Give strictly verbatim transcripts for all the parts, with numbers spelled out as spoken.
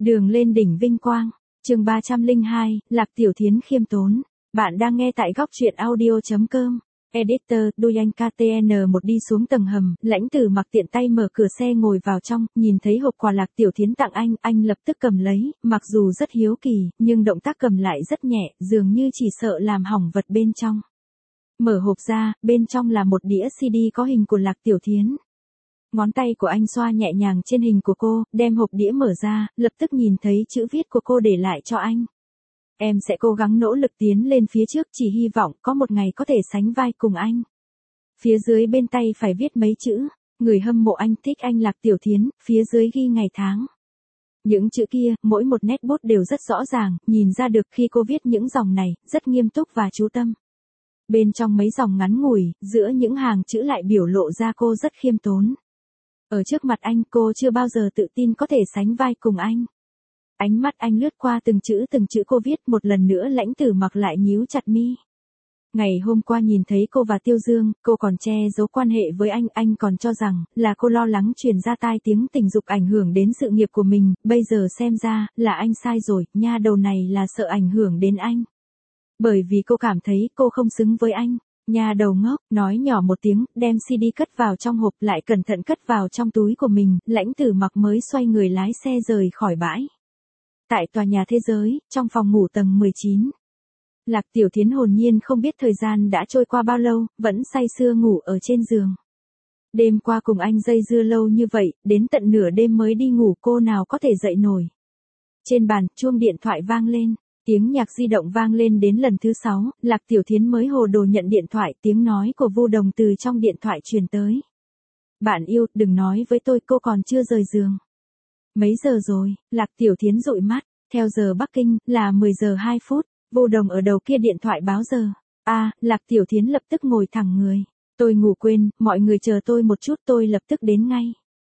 Đường lên đỉnh vinh quang, chương ba trăm lẻ hai, Lạc Tiểu Thiến khiêm tốn. Bạn đang nghe tại góc truyện audio chấm com. Editor, Duyan ca tê en một đi xuống tầng hầm, Lãnh Tử Mặc tiện tay mở cửa xe ngồi vào trong, nhìn thấy hộp quà Lạc Tiểu Thiến tặng anh, anh lập tức cầm lấy, mặc dù rất hiếu kỳ, nhưng động tác cầm lại rất nhẹ, dường như chỉ sợ làm hỏng vật bên trong. Mở hộp ra, bên trong là một đĩa xê đê có hình của Lạc Tiểu Thiến. Ngón tay của anh xoa nhẹ nhàng trên hình của cô, đem hộp đĩa mở ra, lập tức nhìn thấy chữ viết của cô để lại cho anh. Em sẽ cố gắng nỗ lực tiến lên phía trước, chỉ hy vọng có một ngày có thể sánh vai cùng anh. Phía dưới bên tay phải viết mấy chữ, người hâm mộ anh thích anh Lạc Tiểu Thiến, phía dưới ghi ngày tháng. Những chữ kia, mỗi một nét bút đều rất rõ ràng, nhìn ra được khi cô viết những dòng này, rất nghiêm túc và chú tâm. Bên trong mấy dòng ngắn ngủi, giữa những hàng chữ lại biểu lộ ra cô rất khiêm tốn. Ở trước mặt anh cô chưa bao giờ tự tin có thể sánh vai cùng anh. Ánh mắt anh lướt qua từng chữ từng chữ cô viết, một lần nữa Lãnh Tử Mặc lại nhíu chặt mi. Ngày hôm qua nhìn thấy cô và Tiêu Dương, cô còn che giấu quan hệ với anh, anh còn cho rằng là cô lo lắng truyền ra tai tiếng tình dục ảnh hưởng đến sự nghiệp của mình, bây giờ xem ra là anh sai rồi, nha đầu này là sợ ảnh hưởng đến anh. Bởi vì cô cảm thấy cô không xứng với anh. Nhà đầu ngốc, nói nhỏ một tiếng, đem xê đê cất vào trong hộp, lại cẩn thận cất vào trong túi của mình, Lãnh Tử Mặc mới xoay người lái xe rời khỏi bãi. Tại tòa nhà thế giới, trong phòng ngủ tầng mười chín. Lạc Tiểu Thiến hồn nhiên không biết thời gian đã trôi qua bao lâu, vẫn say sưa ngủ ở trên giường. Đêm qua cùng anh dây dưa lâu như vậy, đến tận nửa đêm mới đi ngủ, cô nào có thể dậy nổi. Trên bàn, chuông điện thoại vang lên. Tiếng nhạc di động vang lên đến lần thứ sáu, Lạc Tiểu Thiến mới hồ đồ nhận điện thoại, tiếng nói của Vu Đồng từ trong điện thoại truyền tới. Bạn yêu, đừng nói với tôi cô còn chưa rời giường. Mấy giờ rồi? Lạc Tiểu Thiến dụi mắt, theo giờ Bắc Kinh, là mười giờ hai phút, Vu Đồng ở đầu kia điện thoại báo giờ. À, Lạc Tiểu Thiến lập tức ngồi thẳng người. Tôi ngủ quên, mọi người chờ tôi một chút, tôi lập tức đến ngay.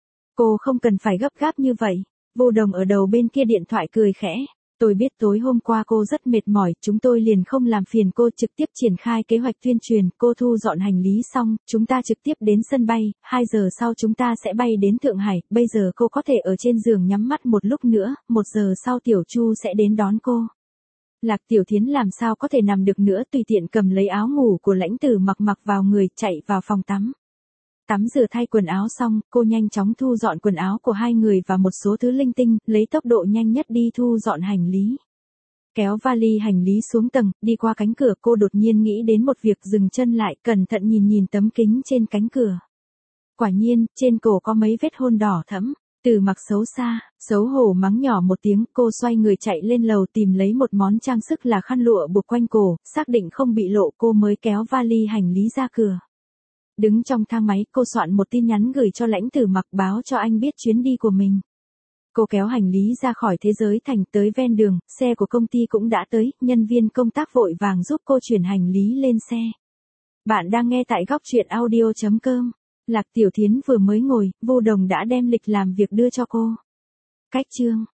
Cô không cần phải gấp gáp như vậy. Vu Đồng ở đầu bên kia điện thoại cười khẽ. Tôi biết tối hôm qua cô rất mệt mỏi, chúng tôi liền không làm phiền cô, trực tiếp triển khai kế hoạch tuyên truyền, cô thu dọn hành lý xong, chúng ta trực tiếp đến sân bay, hai giờ sau chúng ta sẽ bay đến Thượng Hải, bây giờ cô có thể ở trên giường nhắm mắt một lúc nữa, một giờ sau Tiểu Chu sẽ đến đón cô. Lạc Tiểu Thiến làm sao có thể nằm được nữa, tùy tiện cầm lấy áo ngủ của Lãnh Tử Mặc mặc vào người, chạy vào phòng tắm. Tắm rửa thay quần áo xong, cô nhanh chóng thu dọn quần áo của hai người và một số thứ linh tinh, lấy tốc độ nhanh nhất đi thu dọn hành lý. Kéo vali hành lý xuống tầng, đi qua cánh cửa, cô đột nhiên nghĩ đến một việc, dừng chân lại, cẩn thận nhìn nhìn tấm kính trên cánh cửa. Quả nhiên, trên cổ có mấy vết hôn đỏ thẫm. Tử Mặc xấu xa, xấu hổ mắng nhỏ một tiếng, cô xoay người chạy lên lầu tìm lấy một món trang sức là khăn lụa buộc quanh cổ, xác định không bị lộ cô mới kéo vali hành lý ra cửa. Đứng trong thang máy, cô soạn một tin nhắn gửi cho Lãnh Tử Mặc, báo cho anh biết chuyến đi của mình. Cô kéo hành lý ra khỏi Thế Giới Thành, tới ven đường, xe của công ty cũng đã tới, nhân viên công tác vội vàng giúp cô chuyển hành lý lên xe. Bạn đang nghe tại góc truyện audio chấm com. Lạc Tiểu Thiến vừa mới ngồi, Vu Đồng đã đem lịch làm việc đưa cho cô. Cách chương,